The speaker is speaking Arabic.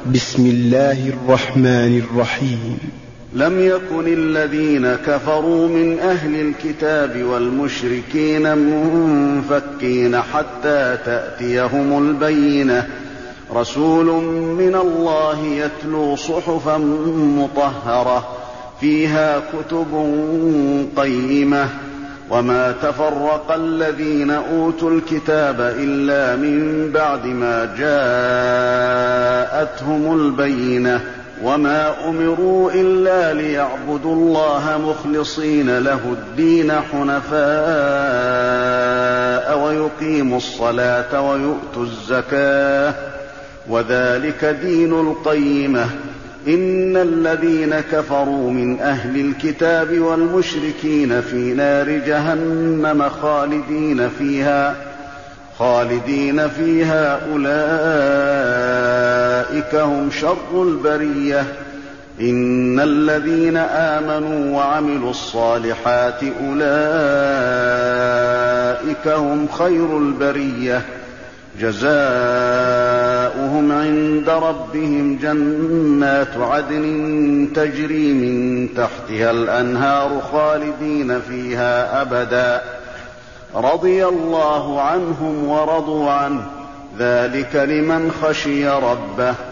بسم الله الرحمن الرحيم. لم يكن الذين كفروا من أهل الكتاب والمشركين منفكين حتى تأتيهم البينة، رسول من الله يتلو صحفا مطهرة فيها كتب قيمة. وما تفرق الذين أوتوا الكتاب إلا من بعد ما جاءتهم البينة، وما أمروا إلا ليعبدوا الله مخلصين له الدين حنفاء ويقيموا الصلاة ويؤتوا الزكاة، وذلك دين القيمة. إن الذين كفروا من أهل الكتاب والمشركين في نار جهنم خالدين فيها أولئك هم شر البرية. إن الذين آمنوا وعملوا الصالحات أولئك هم خير البرية. جزاؤهم عند ربهم جنات عدن تجري من تحتها الأنهار خالدين فيها أبدا، رضي الله عنهم ورضوا عنه، ذلك لمن خشي ربه.